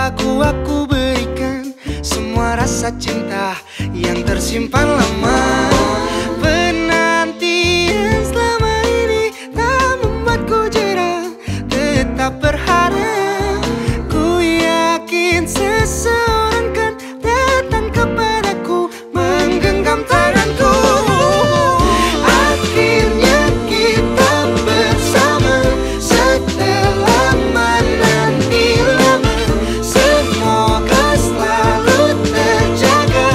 padaku aku berikan semua rasa cinta yang tersimpan lama. Penantian selama ini tak membuatku jera, tetap berharap. Ku yakin seseorang kan datang kepadaku, menggenggam tanganku. Akhirnya kita bersama setelah menanti lama. Semoga selalu terjaga.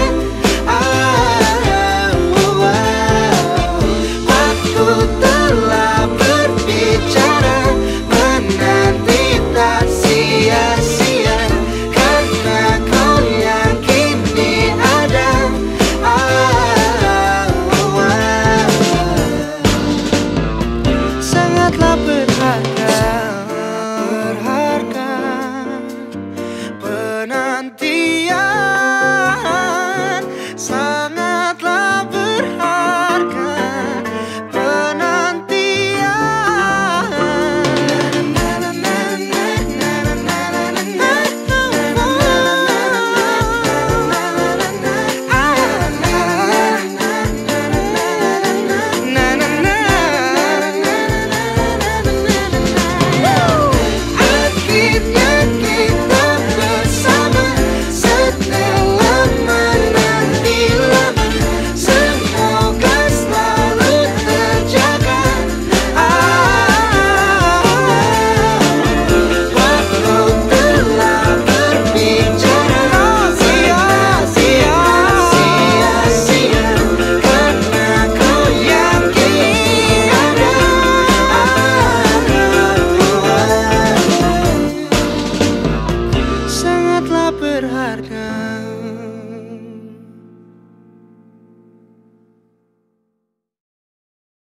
Aku telah berbicara, menanti tak sia-sia, karena kau yang kini ada. Sangatlah berharga, penanti